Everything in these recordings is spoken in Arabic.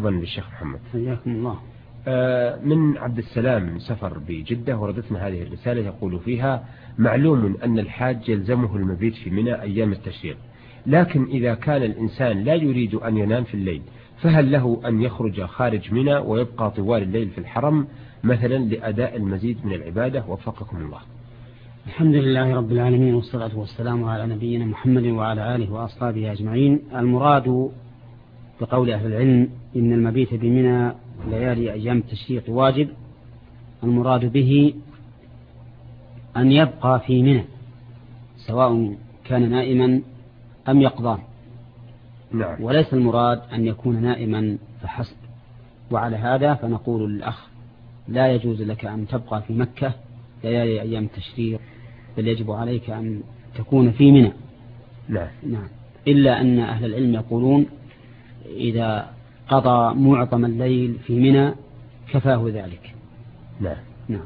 مرحبا بالشيخ محمد. حياكم الله. من عبد السلام من سفر بجدة وردتنا هذه الرسالة يقول فيها: معلوم أن الحاج يلزمه المبيت في منى أيام التشريق، لكن إذا كان الإنسان لا يريد أن ينام في الليل فهل له أن يخرج خارج منى ويبقى طوال الليل في الحرم مثلا لأداء المزيد من العبادة؟ وفقكم الله. الحمد لله رب العالمين، والصلاة والسلام على نبينا محمد وعلى آله وأصحابه أجمعين. المراد بقول أهل العلم إن المبيت بمنى ليالي أيام التشريق واجب، المراد به أن يبقى في منى سواء كان نائما أم يقظان. نعم. وليس المراد أن يكون نائما فحسب. وعلى هذا فنقول للأخ: لا يجوز لك أن تبقى في مكة ليالي أيام التشريق، بل يجب عليك أن تكون في منى. نعم. نعم. إلا أن أهل العلم يقولون إذا قضى معظم الليل في منى كفاه ذلك. نعم. نعم.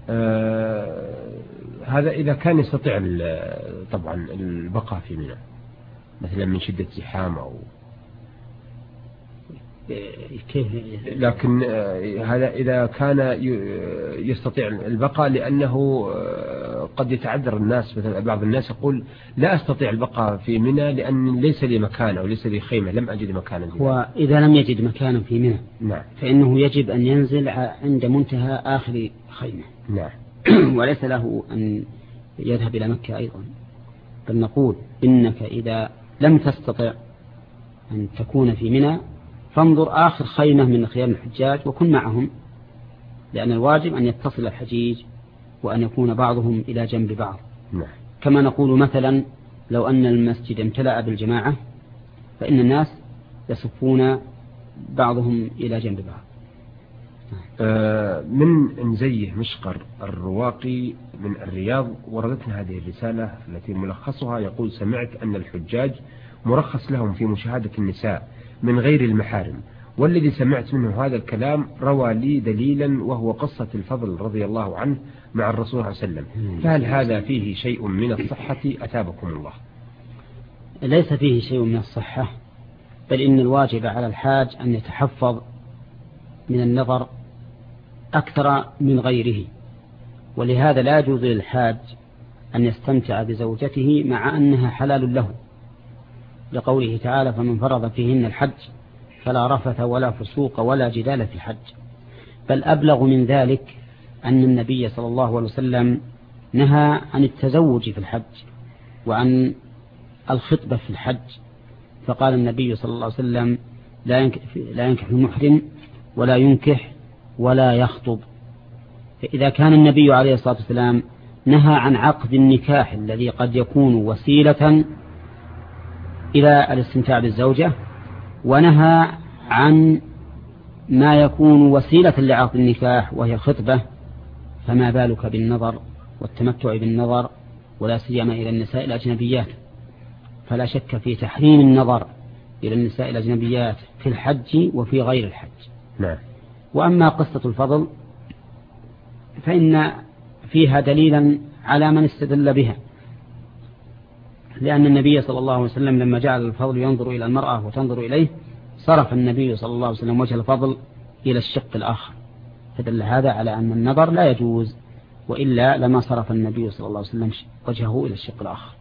هذا إذا كان يستطيع طبعا البقاء في منى مثلا من شدة زحام أو كيف، لكن هذا إذا كان يستطيع البقاء، لأنه قد يتعذر الناس. مثلا بعض الناس يقول: لا أستطيع البقاء في منى لأن ليس لي مكان أو ليس لي خيمة، لم أجد مكانا. وإذا لم يجد مكانا في منى نعم فإنه يجب أن ينزل عند منتهى آخر خيمة. نعم. وليس له أن يذهب إلى مكة أيضا، بل نقول إنك إذا لم تستطع أن تكون في منى فانظر آخر خيمة من خيام الحجاج وكن معهم، لأن الواجب أن يتصل الحجيج وأن يكون بعضهم إلى جنب بعض. نعم. كما نقول مثلا لو أن المسجد امتلأ بالجماعة فإن الناس يصفون بعضهم إلى جنب بعض. من نزيه مشقر الرواقي من الرياض وردتنا هذه الرسالة التي ملخصها يقول: سمعت أن الحجاج مرخص لهم في مشاهدة النساء من غير المحارم، والذي سمعت منه هذا الكلام روى لي دليلا وهو قصة الفضل رضي الله عنه مع الرسول صلى الله عليه وسلم، فهل هذا فيه شيء من الصحة؟ أتابكم الله. ليس فيه شيء من الصحة، بل إن الواجب على الحاج أن يتحفظ من النظر أكثر من غيره، ولهذا لا يجوز للحاج أن يستمتع بزوجته مع أنها حلال له، لقوله تعالى: فمن فرض فيهن الحج فلا رفث ولا فسوق ولا جدال في الحج. بل أبلغ من ذلك أن النبي صلى الله عليه وسلم نهى عن التزوج في الحج وعن الخطبة في الحج، فقال النبي صلى الله عليه وسلم: لا ينكح المحرم ولا ينكح ولا يخطب. فإذا كان النبي عليه الصلاة والسلام نهى عن عقد النكاح الذي قد يكون وسيلة إلى الاستمتاع بالزوجة، ونهى عن ما يكون وسيلة لعقد النكاح وهي الخطبة، فما بالك بالنظر والتمتع بالنظر، ولا سيما إلى النساء الأجنبيات؟ فلا شك في تحريم النظر إلى النساء الأجنبيات في الحج وفي غير الحج. نعم. وأما قصة الفضل فإن فيها دليلا على من استدل بها، لأن النبي صلى الله عليه وسلم لما جعل الفضل ينظر إلى المرأة وتنظر إليه صرف النبي صلى الله عليه وسلم وجه الفضل إلى الشق الآخر، فدل هذا على أن النظر لا يجوز، وإلا لما صرف النبي صلى الله عليه وسلم وجهه إلى الشق الآخر.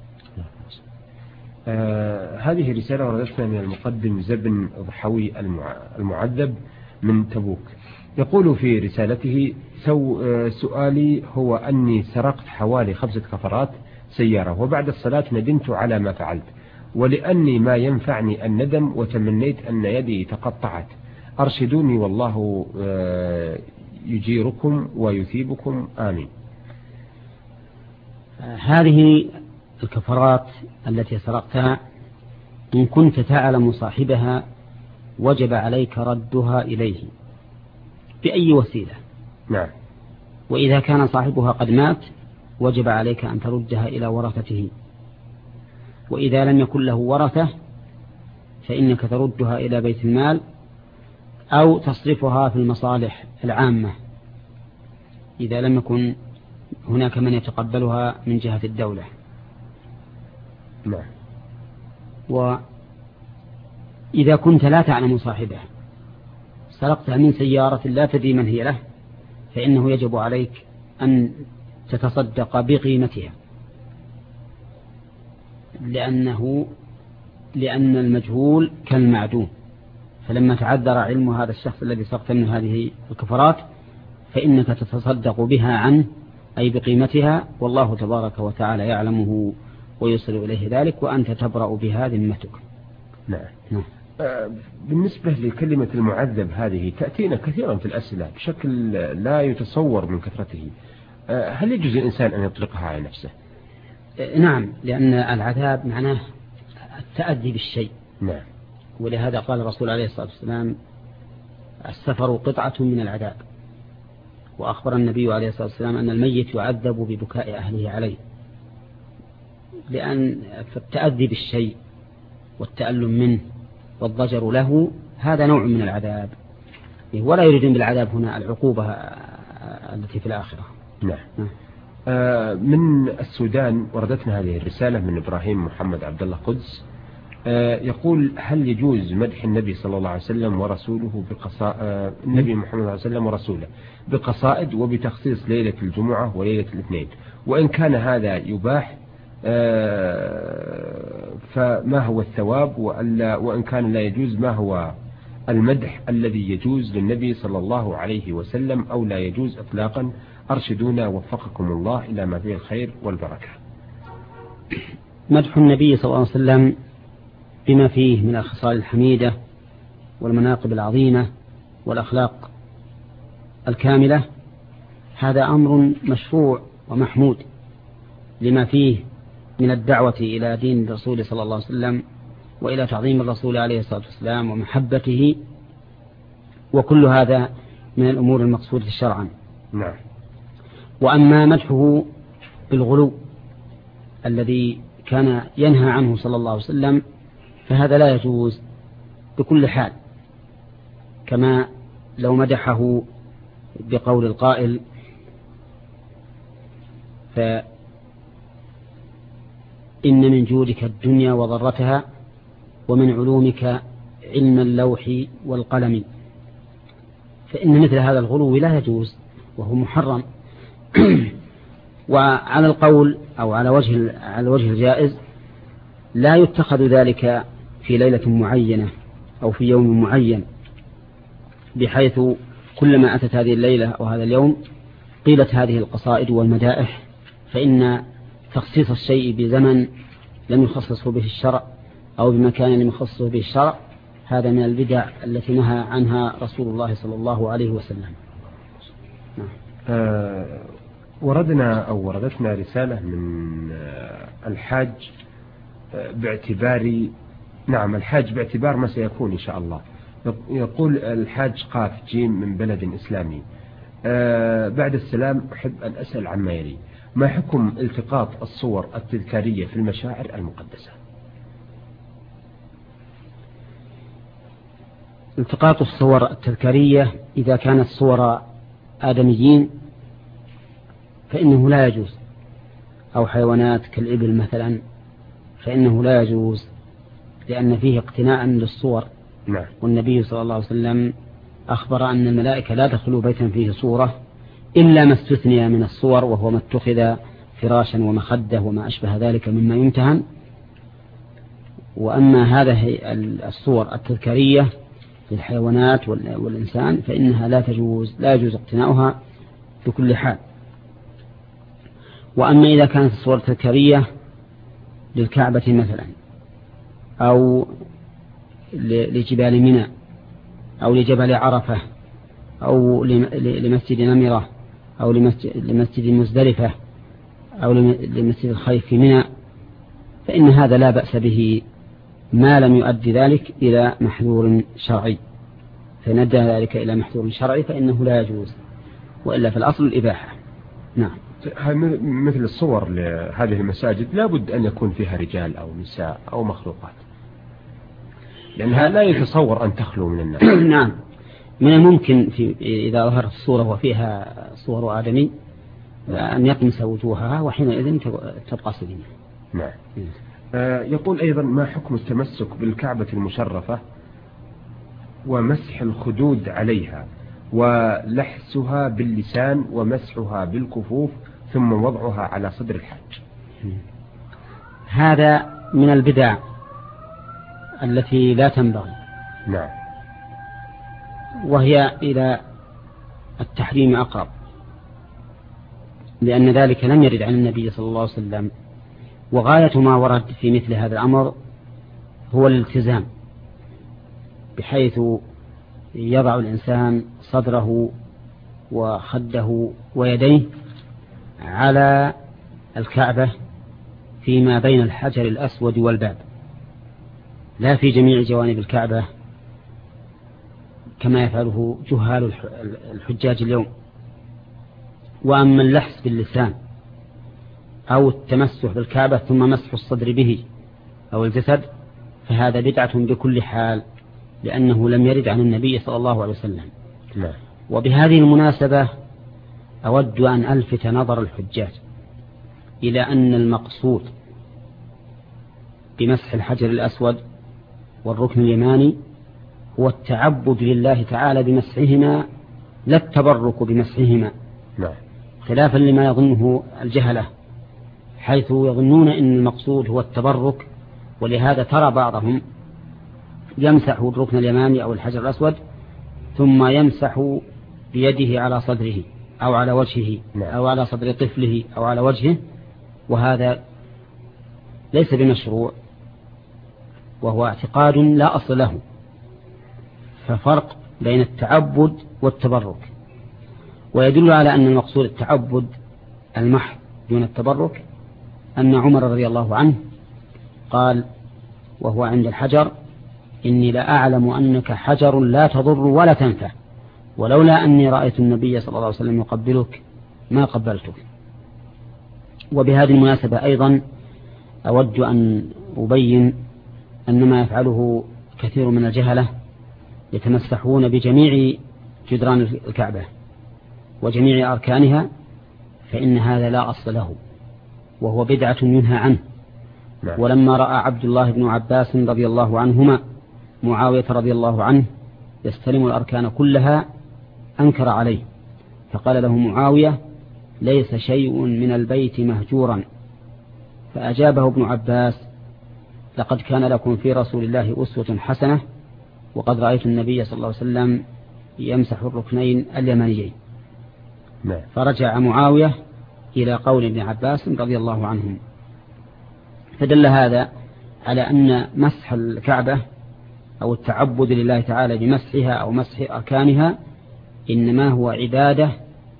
هذه رسالة وردتنا من المقدم زبن ضحوي المعذب من تبوك، يقول في رسالته: سؤالي هو أني سرقت حوالي 5 كفرات سيارة، وبعد الصلاة ندمت على ما فعلت، ولأني ما ينفعني الندم وتمنيت أن يدي تقطعت، أرشدوني والله يجيركم ويثيبكم، آمين. هذه الكفرات التي سرقتها إن كنت تعلم صاحبها وجب عليك ردها إليه بأي وسيلة. نعم. وإذا كان صاحبها قد مات وجب عليك أن تردها إلى ورثته، وإذا لم يكن له ورثة فإنك تردها إلى بيت المال أو تصرفها في المصالح العامة إذا لم يكن هناك من يتقبلها من جهة الدولة. نعم. وإذا كنت لا تعلم صاحبه سرقتها من سيارة لا تدري من هي له فإنه يجب عليك أن تتصدق بقيمتها، لأن المجهول كالمعدوم، فلما تعذر علم هذا الشخص الذي سرقت منه هذه الكفرات فإنك تتصدق بها عنه أي بقيمتها، والله تبارك وتعالى يعلمه ويصل إليه ذلك، وأنت تبرأ بها ذمتك. نعم. بالنسبة لكلمة المعذب هذه تأتينا كثيرا في الأسئلة بشكل لا يتصور من كثرته، هل يجوز الإنسان أن يطلقها على نفسه؟ نعم، لأن العذاب معناه التأذي بالشيء. نعم. ولهذا قال الرسول عليه الصلاة والسلام السفر قطعة من العذاب، وأخبر النبي عليه الصلاة والسلام أن الميت يعذب ببكاء أهله عليه، لأن التأذي بالشيء والتألم منه والضجر له هذا نوع من العذاب، ولا يريدون بالعذاب هنا العقوبة التي في الآخرة. نعم. من السودان وردتنا هذه الرسالة من إبراهيم محمد عبد الله قدس، يقول: هل يجوز مدح النبي صلى الله عليه وسلم ورسوله النبي محمد صلى الله عليه وسلم ورسوله بقصائد وبتخصيص ليلة الجمعة وليلة الاثنين؟ وإن كان هذا يباح فما هو الثواب؟ وإن كان لا يجوز ما هو المدح الذي يجوز للنبي صلى الله عليه وسلم أو لا يجوز إطلاقا؟ أرشدونا وفقكم الله إلى ما فيه الخير والبركة. مدح النبي صلى الله عليه وسلم بما فيه من الخصال الحميدة والمناقب العظيمة والأخلاق الكاملة هذا أمر مشروع ومحمود لما فيه من الدعوة إلى دين الرسول صلى الله عليه وسلم وإلى تعظيم الرسول عليه الصلاة والسلام ومحبته، وكل هذا من الأمور المقصودة شرعا. نعم. وأما مدحه بالغلو الذي كان ينهى عنه صلى الله عليه وسلم فهذا لا يجوز بكل حال، كما لو مدحه بقول القائل: فإن من جودك الدنيا وضرتها ومن علومك علم اللوح والقلم، فإن مثل هذا الغلو لا يجوز وهو محرم. وعلى القول أو على وجه الجائز لا يتخذ ذلك في ليلة معينة أو في يوم معين، بحيث كلما أتت هذه الليلة أو هذا اليوم قيلت هذه القصائد والمدائح، فإن تخصيص الشيء بزمن لم يخصصه به الشرع أو بمكان لم يخصصه به الشرع هذا من البدع التي نهى عنها رسول الله صلى الله عليه وسلم. وردتنا رسالة من الحاج باعتبار ما سيكون إن شاء الله. يقول الحاج قاف جيم من بلد إسلامي: بعد السلام أحب أن أسأل عما يلي: ما حكم التقاط الصور التذكارية في المشاعر المقدسة؟ التقاط الصور التذكارية إذا كانت صور آدميين فإنه لا يجوز، أو حيوانات كالإبل مثلا فإنه لا يجوز، لأن فيه اقتناء للصور. نعم. والنبي صلى الله عليه وسلم أخبر أن الملائكة لا تدخلوا بيتا فيه صورة إلا ما استثني من الصور، وهو ما اتخذ فراشا ومخدة وما أشبه ذلك مما يمتهن. وأما هذه الصور التذكارية للحيوانات والإنسان فإنها لا يجوز اقتناؤها بكل حال. وأما إذا كانت الصور التذكارية للكعبة مثلا أو لجبال منى أو لجبل عرفة أو لمسجد نمرة أو لمسجد مزدلفة أو لمسجد الخيف في منى فإن هذا لا بأس به ما لم يؤدي ذلك إلى محذور شرعي، فإن أدى ذلك إلى محذور شرعي فإنه لا يجوز، وإلا في الأصل الإباحة. نعم. مثل الصور لهذه المساجد لابد أن يكون فيها رجال أو نساء أو مخلوقات، لأنها لا يتصور أن تخلو من الناس. نعم، من الممكن إذا ظهرت الصورة وفيها صور آدمي أن يطمس وجوهها وحينئذ تبقى سليمة. نعم. يقول أيضا: ما حكم التمسك بالكعبة المشرفة ومسح الخدود عليها ولحسها باللسان ومسحها بالكفوف ثم وضعها على صدر الحج. هذا من البدع التي لا تنبغي. نعم. وهي إلى التحريم أقرب، لأن ذلك لم يرد عن النبي صلى الله عليه وسلم. وغاية ما ورد في مثل هذا الأمر هو الالتزام، بحيث يضع الإنسان صدره وخده ويديه على الكعبة فيما بين الحجر الأسود والباب، لا في جميع جوانب الكعبة كما يفعله جهال الحجاج اليوم. وأما اللحس باللسان أو التمسح بالكعبة ثم مسح الصدر به أو الجسد فهذا بدعة بكل حال، لأنه لم يرد عن النبي صلى الله عليه وسلم. لا. وبهذه المناسبة أود أن ألفت نظر الحجاج إلى أن المقصود بمسح الحجر الأسود والركن اليماني هو التعبد لله تعالى بمسحهما، لا التبرك بمسحهما. لا. خلافا لما يظنه الجهلة، حيث يظنون أن المقصود هو التبرك، ولهذا ترى بعضهم يمسح الركن اليماني أو الحجر الأسود ثم يمسح بيده على صدره أو على وجهه أو على صدر طفله أو على وجهه، وهذا ليس بمشروع، وهو اعتقاد لا أصل له. ففرق بين التعبد والتبرك. ويدل على أن المقصود التعبد المحض دون التبرك أن عمر رضي الله عنه قال وهو عند الحجر: إني لأعلم أنك حجر لا تضر ولا تنفع، ولولا أني رأيت النبي صلى الله عليه وسلم يقبلك ما قبلتك. وبهذه المناسبة أيضا أود أن أبين أن ما يفعله كثير من الجهلة يتمسحون بجميع جدران الكعبة وجميع أركانها، فإن هذا لا أصل له، وهو بدعة ينهى عنه. ولما رأى عبد الله بن عباس رضي الله عنهما معاوية رضي الله عنه يستلم الأركان كلها أنكر عليه، فقال له معاوية: ليس شيء من البيت مهجورا. فأجابه ابن عباس: لقد كان لكم في رسول الله أسوة حسنة، وقد رأيت النبي صلى الله عليه وسلم يمسح الركنين اليمانيين. فرجع معاوية إلى قول ابن عباس رضي الله عنهم. فدل هذا على أن مسح الكعبة أو التعبد لله تعالى بمسحها أو مسح أركانها إنما هو عبادة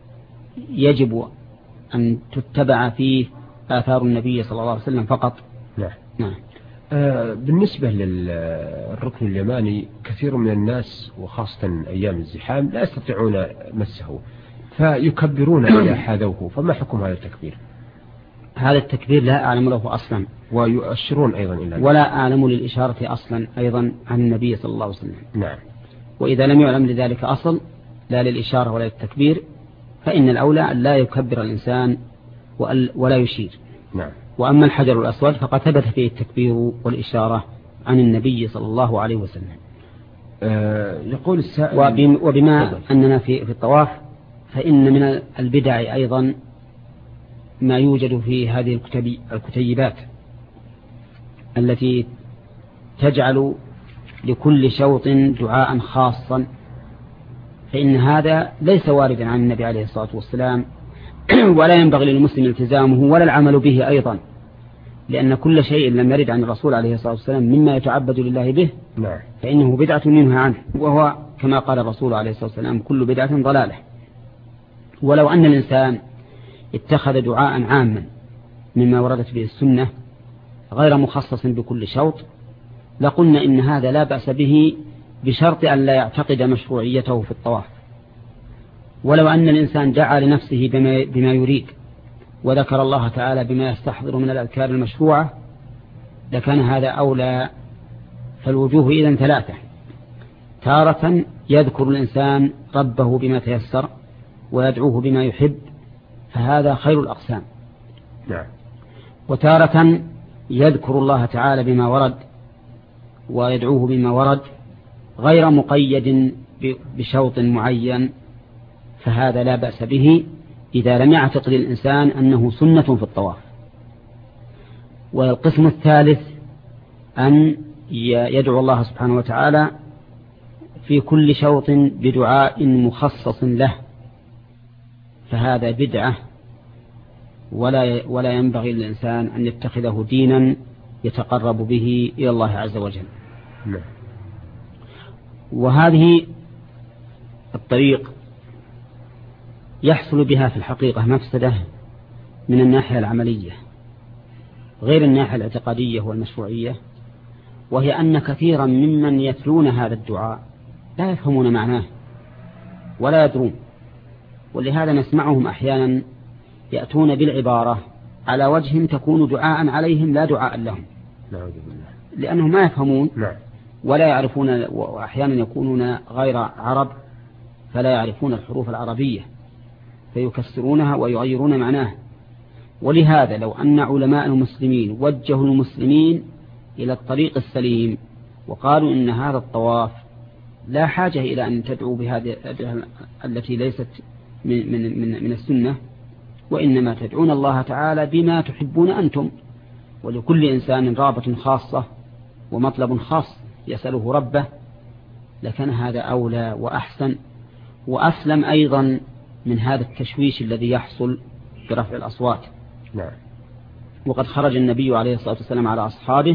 يجب أن تتبع فيه آثار النبي صلى الله عليه وسلم فقط. نعم. بالنسبة للركن اليماني كثير من الناس وخاصة أيام الزحام لا يستطيعون مسه فيكبرون إذا حاذوه، فما حكم هذا التكبير؟ هذا التكبير لا أعلم له أصلا، ويؤشرون أيضا إلى ولا أعلم للإشارة أصلا أيضا عن النبي صلى الله عليه وسلم. نعم. وإذا لم يعلم لذلك أصل لا للإشارة ولا للتكبير فإن الأولى أن لا يكبر الإنسان ولا يشير. نعم. وأما الحجر الأسود فقد ثبت فيه التكبير والإشارة عن النبي صلى الله عليه وسلم. يقول السائل وبما أننا في الطواف فإن من البدع أيضا ما يوجد في هذه الكتيبات التي تجعل لكل شوط دعاء خاصا، فإن هذا ليس واردا عن النبي عليه الصلاة والسلام ولا ينبغي للمسلم التزامه ولا العمل به أيضا، لأن كل شيء لم يرد عن الرسول عليه الصلاة والسلام مما يتعبد لله به فإنه بدعة ينهى عنه، وهو كما قال الرسول عليه الصلاة والسلام: كل بدعة ضلالة. ولو أن الإنسان اتخذ دعاء عاما مما وردت به السنة غير مخصص بكل شوط لقلنا إن هذا لا بأس به بشرط أن لا يعتقد مشروعيته في الطواف. ولو أن الإنسان دعا لنفسه بما يريد وذكر الله تعالى بما يستحضر من الأذكار المشروعة لكان هذا أولى. فالوجوه إذن ثلاثة: تارة يذكر الإنسان ربه بما تيسر ويدعوه بما يحب فهذا خير الأقسام. نعم. وتارة يذكر الله تعالى بما ورد ويدعوه بما ورد غير مقيد بشوط معين فهذا لا بأس به إذا لم يعتقد الإنسان أنه سنة في الطواف. والقسم الثالث أن يدعو الله سبحانه وتعالى في كل شوط بدعاء مخصص له، فهذا بدعة ولا ينبغي للإنسان أن يتخذه دينا يتقرب به إلى الله عز وجل. وهذه الطريق يحصل بها في الحقيقة مفسدة من الناحية العملية غير الناحية الاعتقادية والمشروعية، وهي أن كثيرا ممن يتلون هذا الدعاء لا يفهمون معناه ولا يدرون، ولهذا نسمعهم أحيانا يأتون بالعبارة على وجه تكون دعاء عليهم لا دعاء لهم، لأنهم ما يفهمون ولا يعرفون، وأحيانا يكونون غير عرب فلا يعرفون الحروف العربية فيكسرونها ويغيرون معناها. ولهذا لو أن علماء المسلمين وجهوا المسلمين إلى الطريق السليم وقالوا إن هذا الطواف لا حاجة إلى أن تدعوا بهذه التي ليست من السنة، وإنما تدعون الله تعالى بما تحبون أنتم، ولكل إنسان رابة خاصة ومطلب خاص يسأله ربه، لكان هذا أولى وأحسن وأسلم أيضا من هذا التشويش الذي يحصل برفع الأصوات. وقد خرج النبي عليه الصلاة والسلام على أصحابه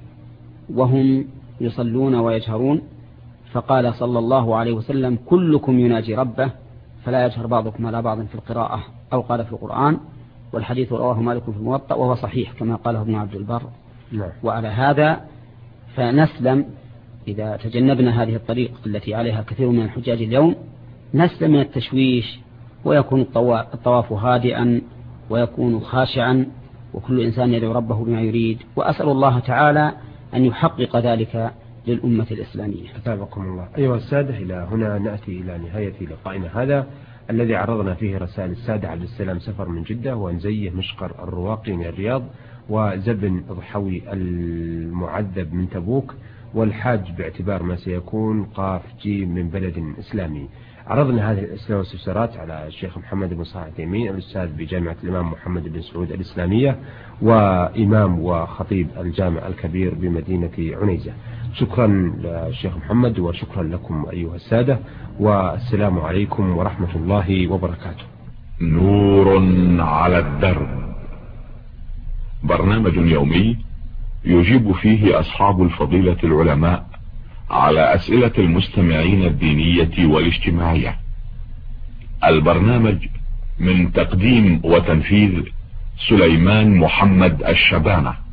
وهم يصلون ويجهرون فقال صلى الله عليه وسلم: كلكم يناجي ربه فلا يجهر بعضكم على بعض في القراءة، أو قال في القرآن، والحديث رواه مالك في الموطأ وهو صحيح كما قاله ابن عبد البر. وعلى هذا فنسلم إذا تجنبنا هذه الطريق التي عليها كثير من الحجاج اليوم، نسلم من التشويش، ويكون الطواف هادئا ويكون خاشعا، وكل إنسان يدعو ربه بما يريد. وأسأل الله تعالى أن يحقق ذلك للأمة الإسلامية. أتابعكم الله. أيها السادة، إلى هنا نأتي إلى نهاية لقائنا هذا الذي عرضنا فيه رسائل السادة عبد السلام سفر من جدة، وأنزيه مشقر الرواقي من الرياض، وزبن ضحوي المعذب من تبوك، والحاج باعتبار ما سيكون قاف جيم من بلد إسلامي. عرضنا هذه الأسئلة والاستفسارات على الشيخ محمد بن صالح العثيمين، الأستاذ بجامعة الإمام محمد بن سعود الإسلامية، وإمام وخطيب الجامع الكبير بمدينة عنيزة. شكرا للشيخ محمد وشكرا لكم أيها السادة، والسلام عليكم ورحمة الله وبركاته. نور على الدرب، برنامج يومي يجيب فيه أصحاب الفضيلة العلماء على أسئلة المستمعين الدينية والاجتماعية. البرنامج من تقديم وتنفيذ سليمان محمد الشبانة.